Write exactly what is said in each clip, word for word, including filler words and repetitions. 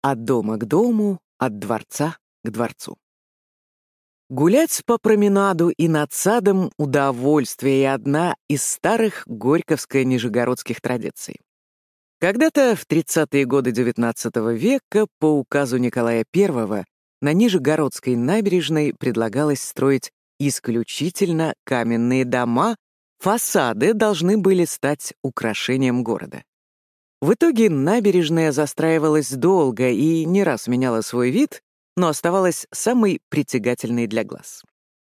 от дома к дому, от дворца к дворцу. Гулять по променаду и над садом — удовольствие и одна из старых горьковско-нижегородских традиций. Когда-то в тридцатые годы девятнадцатого века по указу Николая Первого на Нижегородской набережной предлагалось строить исключительно каменные дома, фасады должны были стать украшением города. В итоге набережная застраивалась долго и не раз меняла свой вид, но оставалась самой притягательной для глаз.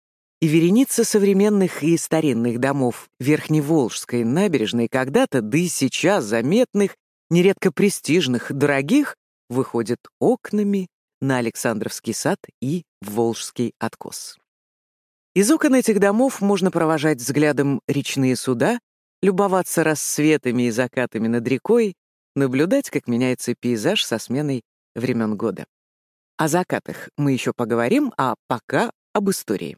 И вереница современных и старинных домов Верхневолжской набережной когда-то, да и сейчас заметных, нередко престижных, дорогих, выходит окнами на Александровский сад и Волжский откос. Из окон этих домов можно провожать взглядом речные суда, любоваться рассветами и закатами над рекой, наблюдать, как меняется пейзаж со сменой времен года. О закатах мы еще поговорим, а пока об истории.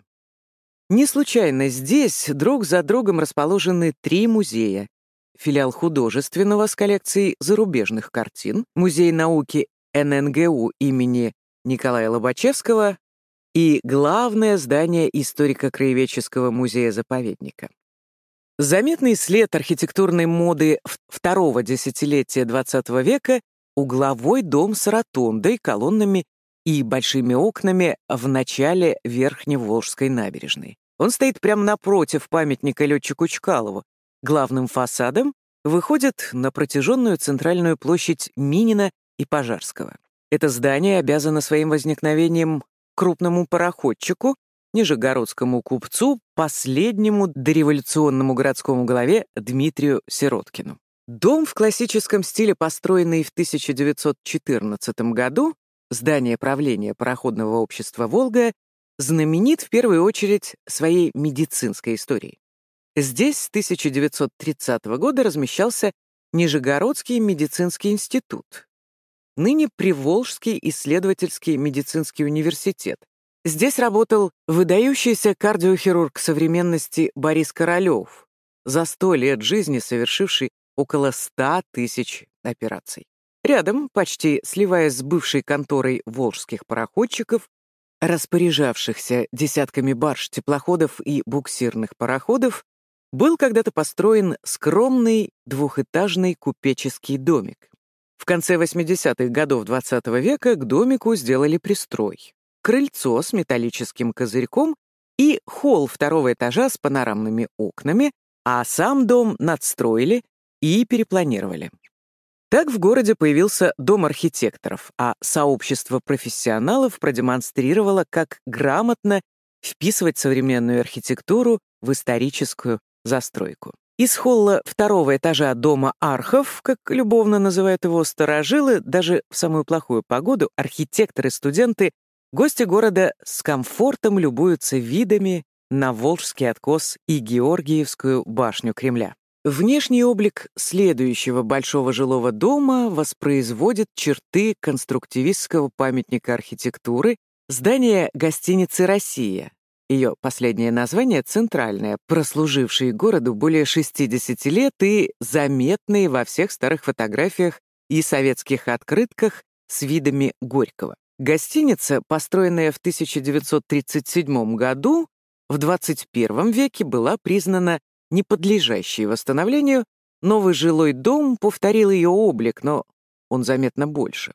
Не случайно здесь друг за другом расположены три музея. Филиал художественного с коллекцией зарубежных картин, Музей науки эн эн гэ у имени Николая Лобачевского и главное здание историко-краеведческого музея-заповедника. Заметный след архитектурной моды второго десятилетия двадцатого века — угловой дом с ротондой, колоннами и большими окнами в начале Верхневолжской набережной. Он стоит прямо напротив памятника летчику Чкалову. Главным фасадом выходит на протяженную центральную площадь Минина и Пожарского. Это здание обязано своим возникновением крупному пароходчику, нижегородскому купцу, последнему дореволюционному городскому главе Дмитрию Сироткину. Дом в классическом стиле, построенный в тысяча девятьсот четырнадцатом году, здание правления пароходного общества «Волга», знаменит в первую очередь своей медицинской историей. Здесь с тысяча девятьсот тридцатого года размещался Нижегородский медицинский институт, ныне Приволжский исследовательский медицинский университет. Здесь работал выдающийся кардиохирург современности Борис Королёв, за сто лет жизни совершивший около ста тысяч операций. Рядом, почти сливаясь с бывшей конторой волжских пароходчиков, распоряжавшихся десятками барж, теплоходов и буксирных пароходов, был когда-то построен скромный двухэтажный купеческий домик. В конце восьмидесятых годов двадцатого века к домику сделали пристрой, крыльцо с металлическим козырьком и холл второго этажа с панорамными окнами, а сам дом надстроили и перепланировали. Так в городе появился дом архитекторов, а сообщество профессионалов продемонстрировало, как грамотно вписывать современную архитектуру в историческую застройку. Из холла второго этажа дома Архов, как любовно называют его старожилы, даже в самую плохую погоду архитекторы, студенты, гости города с комфортом любуются видами на Волжский откос и Георгиевскую башню Кремля. Внешний облик следующего большого жилого дома воспроизводит черты конструктивистского памятника архитектуры, здания гостиницы «Россия». Ее последнее название — «Центральная», прослужившей городу более шестидесяти лет и заметные во всех старых фотографиях и советских открытках с видами Горького. Гостиница, построенная в тысяча девятьсот тридцать седьмом году, в двадцать первом веке была признана неподлежащей восстановлению. Новый жилой дом повторил ее облик, но он заметно больше.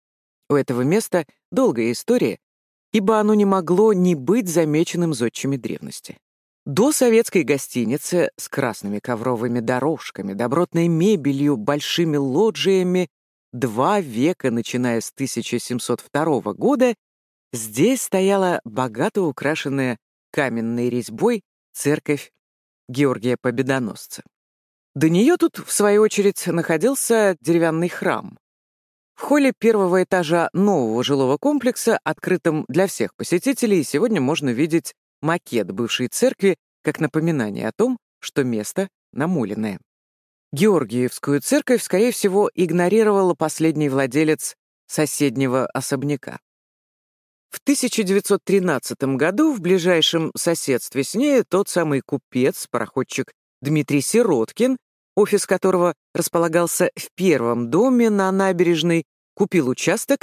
У этого места долгая история, ибо оно не могло не быть замеченным зодчими древности. До советской гостиницы с красными ковровыми дорожками, добротной мебелью, большими лоджиями, два века, начиная с тысяча семьсот второго года, здесь стояла богато украшенная каменной резьбой церковь Георгия Победоносца. До нее тут, в свою очередь, находился деревянный храм. В холле первого этажа нового жилого комплекса, открытом для всех посетителей, сегодня можно видеть макет бывшей церкви как напоминание о том, что место намоленное. Георгиевскую церковь, скорее всего, игнорировал последний владелец соседнего особняка. В тысяча девятьсот тринадцатом году в ближайшем соседстве с ней тот самый купец, пароходчик Дмитрий Сироткин, офис которого располагался в первом доме на набережной, купил участок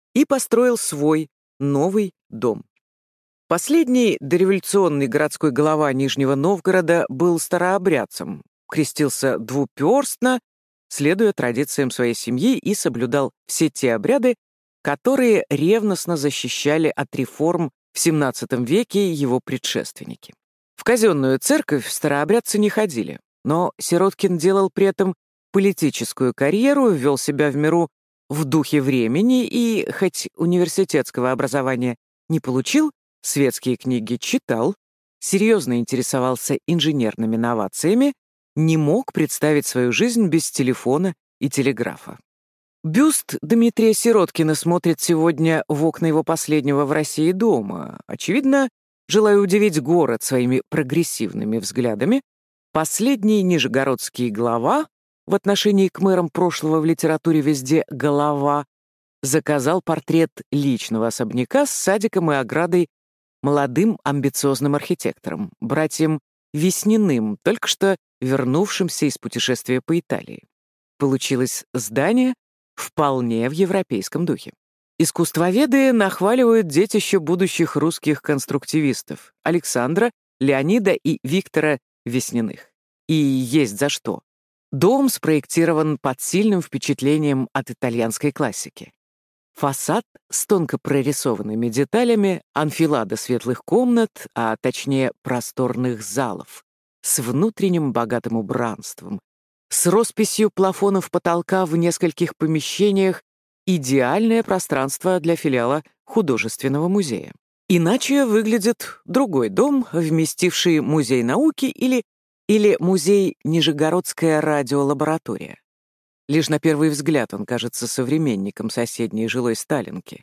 и построил свой новый дом. Последний дореволюционный городской глава Нижнего Новгорода был старообрядцем, крестился двуперстно, следуя традициям своей семьи, и соблюдал все те обряды, которые ревностно защищали от реформ в семнадцатом веке его предшественники. В казенную церковь старообрядцы не ходили, но Сироткин делал при этом политическую карьеру, вел себя в миру в духе времени и, хоть университетского образования не получил, светские книги читал, серьезно интересовался инженерными новациями, не мог представить свою жизнь без телефона и телеграфа. Бюст Дмитрия Сироткина смотрит сегодня в окна его последнего в России дома. Очевидно, желая удивить город своими прогрессивными взглядами, последний нижегородский глава, в отношении к мэрам прошлого в литературе везде голова, заказал портрет личного особняка с садиком и оградой молодым амбициозным архитектором, братьям Весниным, только что вернувшимся из путешествия по Италии. Получилось здание вполне в европейском духе. Искусствоведы нахваливают детище будущих русских конструктивистов Александра, Леонида и Виктора Весниных. И есть за что. Дом спроектирован под сильным впечатлением от итальянской классики. Фасад с тонко прорисованными деталями, анфилада светлых комнат, а точнее просторных залов, с внутренним богатым убранством, с росписью плафонов потолка в нескольких помещениях, идеальное пространство для филиала художественного музея. Иначе выглядит другой дом, вместивший музей науки или, или музей Нижегородская радиолаборатория. Лишь на первый взгляд он кажется современником соседней жилой Сталинки.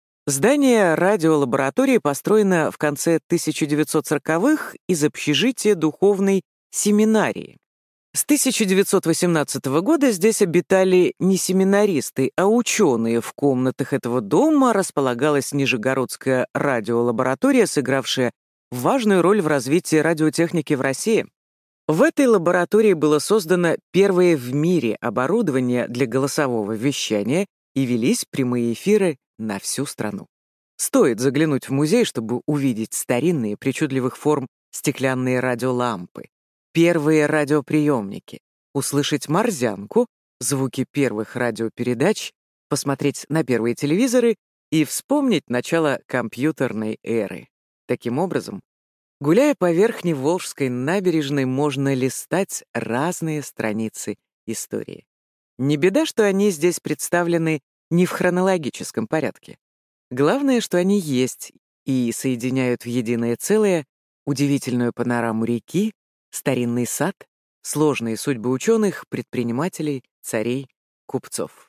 Здание радиолаборатории построено в конце тысяча девятьсот сороковых из общежития духовной семинарии. С тысяча девятьсот восемнадцатого года здесь обитали не семинаристы, а ученые. В комнатах этого дома располагалась Нижегородская радиолаборатория, сыгравшая важную роль в развитии радиотехники в России. В этой лаборатории было создано первое в мире оборудование для голосового вещания и велись прямые эфиры на всю страну. Стоит заглянуть в музей, чтобы увидеть старинные, причудливых форм стеклянные радиолампы, первые радиоприемники, услышать морзянку, звуки первых радиопередач, посмотреть на первые телевизоры и вспомнить начало компьютерной эры. Таким образом, гуляя по Верхней Волжской набережной, можно листать разные страницы истории. Не беда, что они здесь представлены не в хронологическом порядке. Главное, что они есть и соединяют в единое целое удивительную панораму реки, старинный сад, сложные судьбы ученых, предпринимателей, царей, купцов.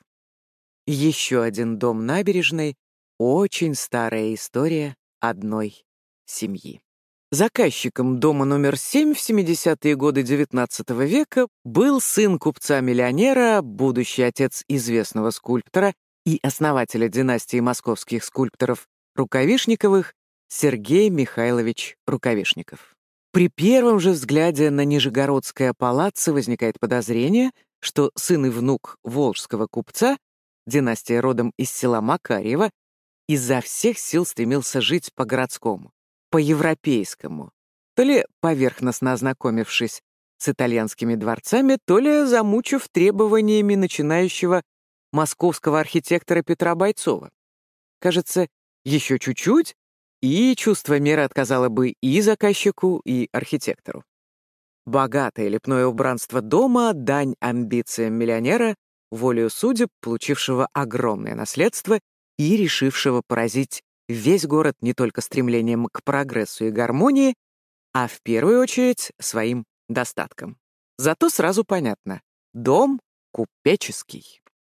Еще один дом набережной — очень старая история одной семьи. Заказчиком дома номер семь в семидесятые годы девятнадцатого века был сын купца-миллионера, будущий отец известного скульптора и основателя династии московских скульпторов Рукавишниковых Сергей Михайлович Рукавишников. При первом же взгляде на Нижегородское палаццо возникает подозрение, что сын и внук волжского купца, династия родом из села Макарьево, изо всех сил стремился жить по-городскому, по-европейскому, то ли поверхностно ознакомившись с итальянскими дворцами, то ли замучив требованиями начинающего московского архитектора Петра Бойцова. Кажется, еще чуть-чуть, и чувство меры отказало бы и заказчику, и архитектору. Богатое лепное убранство дома — дань амбициям миллионера, волею судеб, получившего огромное наследство и решившего поразить весь город не только стремлением к прогрессу и гармонии, а в первую очередь своим достатком. Зато сразу понятно — дом купеческий.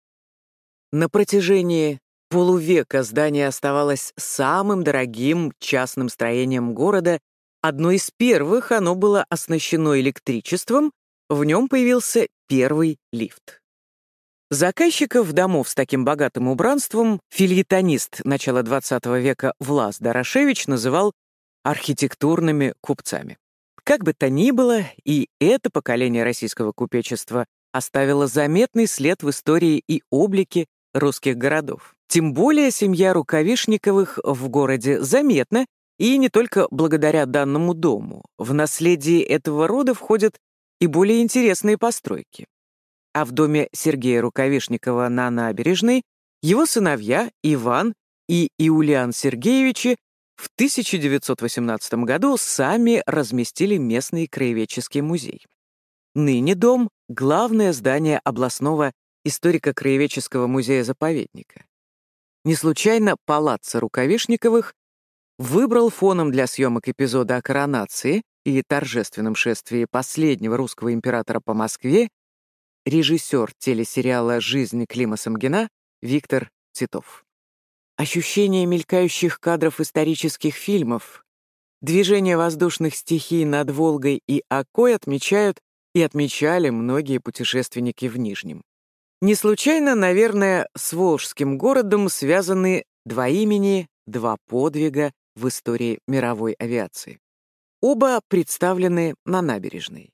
На протяжении полувека здание оставалось самым дорогим частным строением города. Одно из первых оно было оснащено электричеством, в нем появился первый лифт. Заказчиков домов с таким богатым убранством фельетонист начала двадцатого века Влас Дорошевич называл архитектурными купцами. Как бы то ни было, и это поколение российского купечества оставило заметный след в истории и облике русских городов. Тем более семья Рукавишниковых в городе заметна, и не только благодаря данному дому. В наследие этого рода входят и более интересные постройки. А в доме Сергея Рукавишникова на набережной его сыновья Иван и Иулиан Сергеевичи в тысяча девятьсот восемнадцатом году сами разместили местный краеведческий музей. Ныне дом — главное здание областного историко-краеведческого музея-заповедника. Не случайно палаццо Рукавишниковых выбрал фоном для съемок эпизода о коронации и торжественном шествии последнего русского императора по Москве режиссер телесериала «Жизнь Клима Самгина» Виктор Титов. Ощущение мелькающих кадров исторических фильмов, движение воздушных стихий над Волгой и Окой отмечают и отмечали многие путешественники в Нижнем. Не случайно, наверное, с Волжским городом связаны два имени, два подвига в истории мировой авиации. Оба представлены на набережной.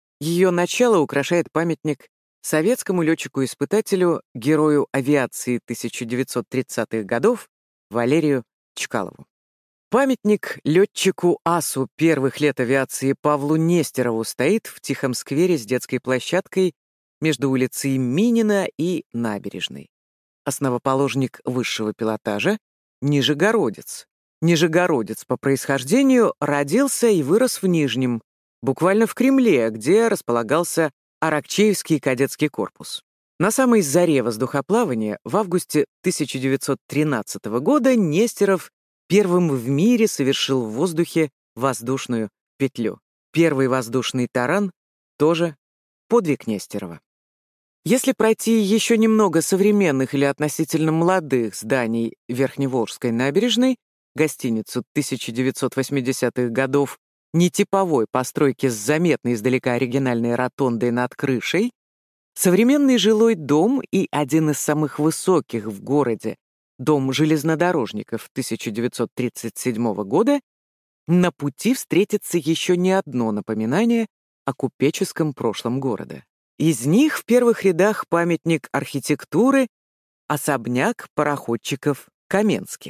Ее начало украшает памятник советскому летчику-испытателю, герою авиации тысяча девятьсот тридцатых годов Валерию Чкалову. Памятник летчику-асу первых лет авиации Павлу Нестерову стоит в тихом сквере с детской площадкой между улицей Минина и набережной. Основоположник высшего пилотажа — нижегородец. Нижегородец по происхождению родился и вырос в Нижнем, буквально в Кремле, где располагался Аракчеевский кадетский корпус. На самой заре воздухоплавания в августе тысяча девятьсот тринадцатого года Нестеров первым в мире совершил в воздухе воздушную петлю. Первый воздушный таран — тоже подвиг Нестерова. Если пройти еще немного современных или относительно молодых зданий Верхневолжской набережной, гостиницу тысяча девятьсот восьмидесятых годов, нетиповой постройки с заметной издалека оригинальной ротондой над крышей, современный жилой дом и один из самых высоких в городе, дом железнодорожников тысяча девятьсот тридцать седьмого года, на пути встретится еще не одно напоминание о купеческом прошлом города. Из них в первых рядах памятник архитектуры — особняк пароходчиков Каменских.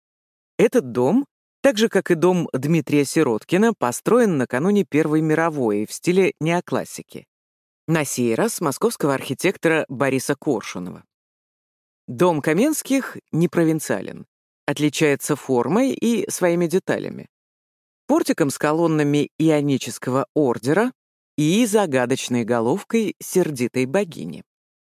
Этот дом, так же, как и дом Дмитрия Сироткина, построен накануне Первой мировой в стиле неоклассики. На сей раз московского архитектора Бориса Коршунова. Дом Каменских не провинциален, отличается формой и своими деталями. Портиком с колоннами ионического ордера и загадочной головкой сердитой богини.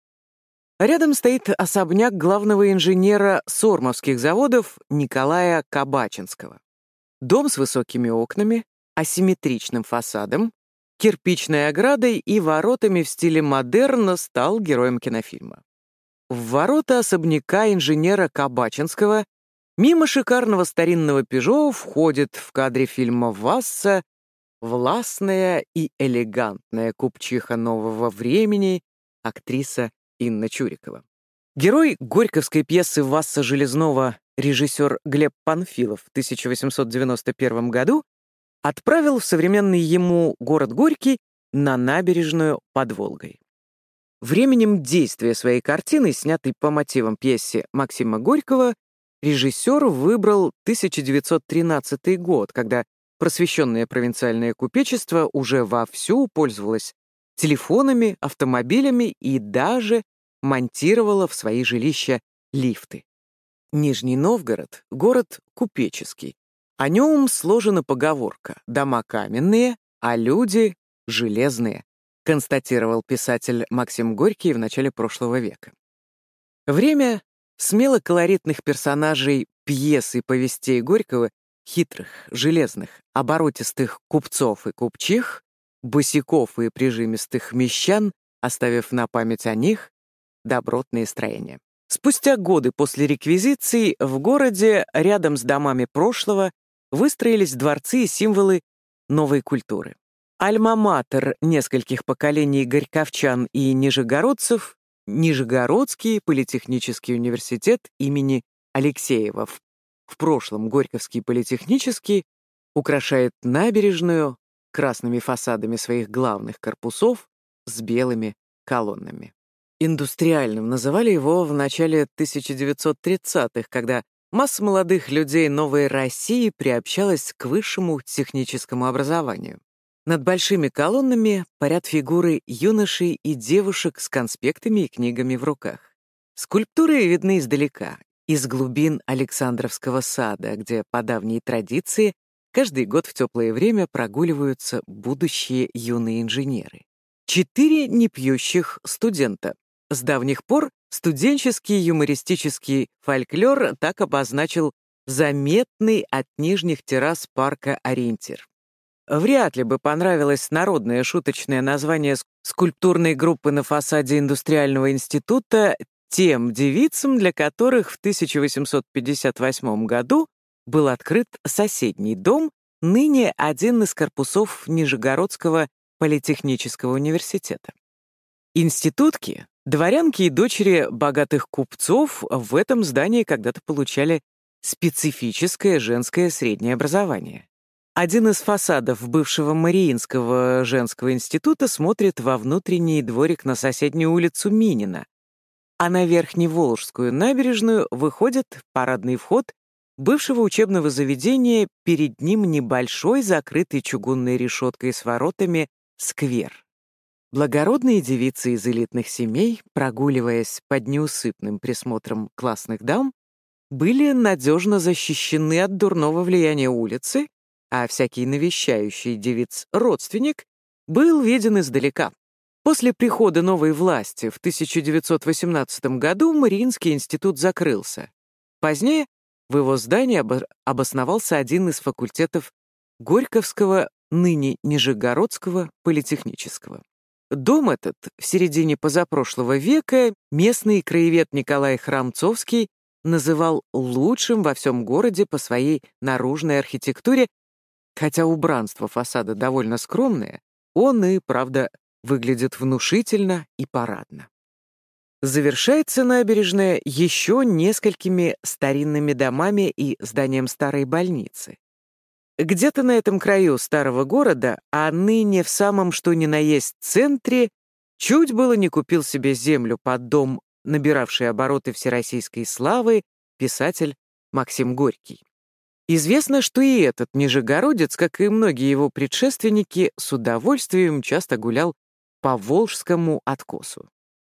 Рядом стоит особняк главного инженера Сормовских заводов Николая Кабачинского. Дом с высокими окнами, асимметричным фасадом, кирпичной оградой и воротами в стиле модерна стал героем кинофильма. В ворота особняка инженера Кабачинского мимо шикарного старинного «Пежо» входит в кадре фильма «Васса» властная и элегантная купчиха нового времени, актриса Инна Чурикова. Герой горьковской пьесы Васса Железного, режиссер Глеб Панфилов в тысяча восемьсот девяносто первом году отправил в современный ему город Горький на набережную под Волгой. Временем действия своей картины, снятой по мотивам пьесы Максима Горького, режиссер выбрал тысяча девятьсот тринадцатый год, когда просвещенное провинциальное купечество уже вовсю пользовалось телефонами, автомобилями и даже монтировало в свои жилища лифты. Нижний Новгород — город купеческий. О нем сложена поговорка «дома каменные, а люди железные», констатировал писатель Максим Горький в начале прошлого века. Время смело колоритных персонажей пьес и повестей Горького, хитрых, железных, оборотистых купцов и купчих, босяков и прижимистых мещан, оставив на память о них добротные строения. Спустя годы после реквизиции в городе рядом с домами прошлого выстроились дворцы и символы новой культуры. Альма-матер нескольких поколений горьковчан и нижегородцев — Нижегородский политехнический университет имени Алексеева, в прошлом Горьковский политехнический, украшает набережную красными фасадами своих главных корпусов с белыми колоннами. Индустриальным называли его в начале тысяча девятьсот тридцатых, когда масса молодых людей новой России приобщалась к высшему техническому образованию. Над большими колоннами парят фигуры юношей и девушек с конспектами и книгами в руках. Скульптуры видны издалека, из глубин Александровского сада, где по давней традиции каждый год в теплое время прогуливаются будущие юные инженеры. Четыре непьющих студента. С давних пор студенческий юмористический фольклор так обозначил заметный от нижних террас парка ориентир. Вряд ли бы понравилось народное шуточное название скульптурной группы на фасаде Индустриального института тем девицам, для которых в тысяча восемьсот пятьдесят восьмом году был открыт соседний дом, ныне один из корпусов Нижегородского политехнического университета. Институтки, дворянки и дочери богатых купцов в этом здании когда-то получали специфическое женское среднее образование. Один из фасадов бывшего Мариинского женского института смотрит во внутренний дворик на соседнюю улицу Минина, а на Верхневолжскую набережную выходит парадный вход бывшего учебного заведения, перед ним небольшой, закрытый чугунной решеткой с воротами, сквер. Благородные девицы из элитных семей, прогуливаясь под неусыпным присмотром классных дам, были надежно защищены от дурного влияния улицы, а всякий навещающий девиц родственник был виден издалека. После прихода новой власти в тысяча девятьсот восемнадцатом году Мариинский институт закрылся. Позднее в его здании обосновался один из факультетов Горьковского, ныне Нижегородского политехнического. Дом этот в середине позапрошлого века местный краевед Николай Храмцовский называл лучшим во всем городе по своей наружной архитектуре, хотя убранство фасада довольно скромное, он и, правда, выглядит внушительно и парадно. Завершается набережная еще несколькими старинными домами и зданием старой больницы. Где-то на этом краю старого города, а ныне в самом что ни на есть центре, чуть было не купил себе землю под дом, набиравший обороты всероссийской славы, писатель Максим Горький. Известно, что и этот нижегородец, как и многие его предшественники, с удовольствием часто гулял по Волжскому откосу.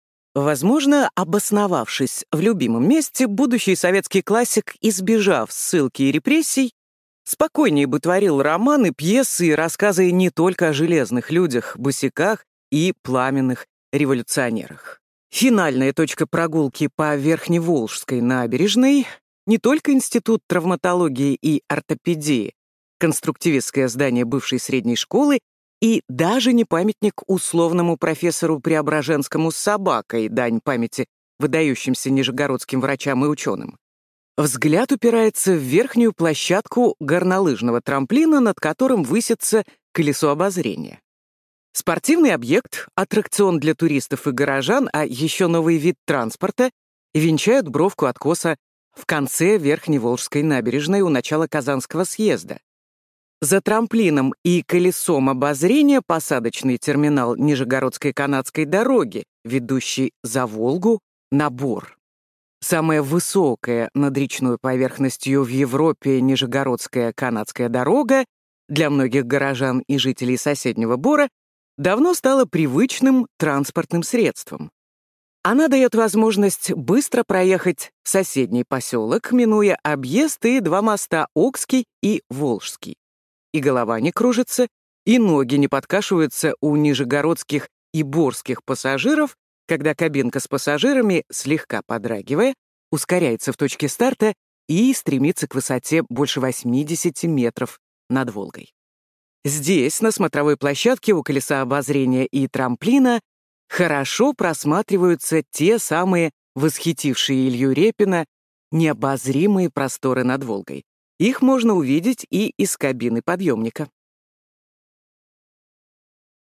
Возможно, обосновавшись в любимом месте, будущий советский классик, избежав ссылки и репрессий, спокойнее бы творил романы, пьесы и рассказы не только о железных людях, босяках и пламенных революционерах. Финальная точка прогулки по Верхневолжской набережной — не только Институт травматологии и ортопедии, конструктивистское здание бывшей средней школы и даже не памятник условному профессору Преображенскому с собакой, дань памяти выдающимся нижегородским врачам и ученым. Взгляд упирается в верхнюю площадку горнолыжного трамплина, над которым высится колесо обозрения. Спортивный объект, аттракцион для туристов и горожан, а еще новый вид транспорта венчают бровку откоса в конце Верхневолжской набережной у начала Казанского съезда. За трамплином и колесом обозрения посадочный терминал Нижегородской канатской дороги, ведущий за Волгу на Бор. Самая высокая над речной поверхностью в Европе Нижегородская канатская дорога для многих горожан и жителей соседнего Бора давно стала привычным транспортным средством. Она дает возможность быстро проехать в соседний поселок, минуя объезд и два моста Окский и Волжский. И голова не кружится, и ноги не подкашиваются у нижегородских и борских пассажиров, когда кабинка с пассажирами, слегка подрагивая, ускоряется в точке старта и стремится к высоте больше восьмидесяти метров над Волгой. Здесь, на смотровой площадке у колеса обозрения и трамплина, хорошо просматриваются те самые восхитившие Илью Репина необозримые просторы над Волгой. Их можно увидеть и из кабины подъемника.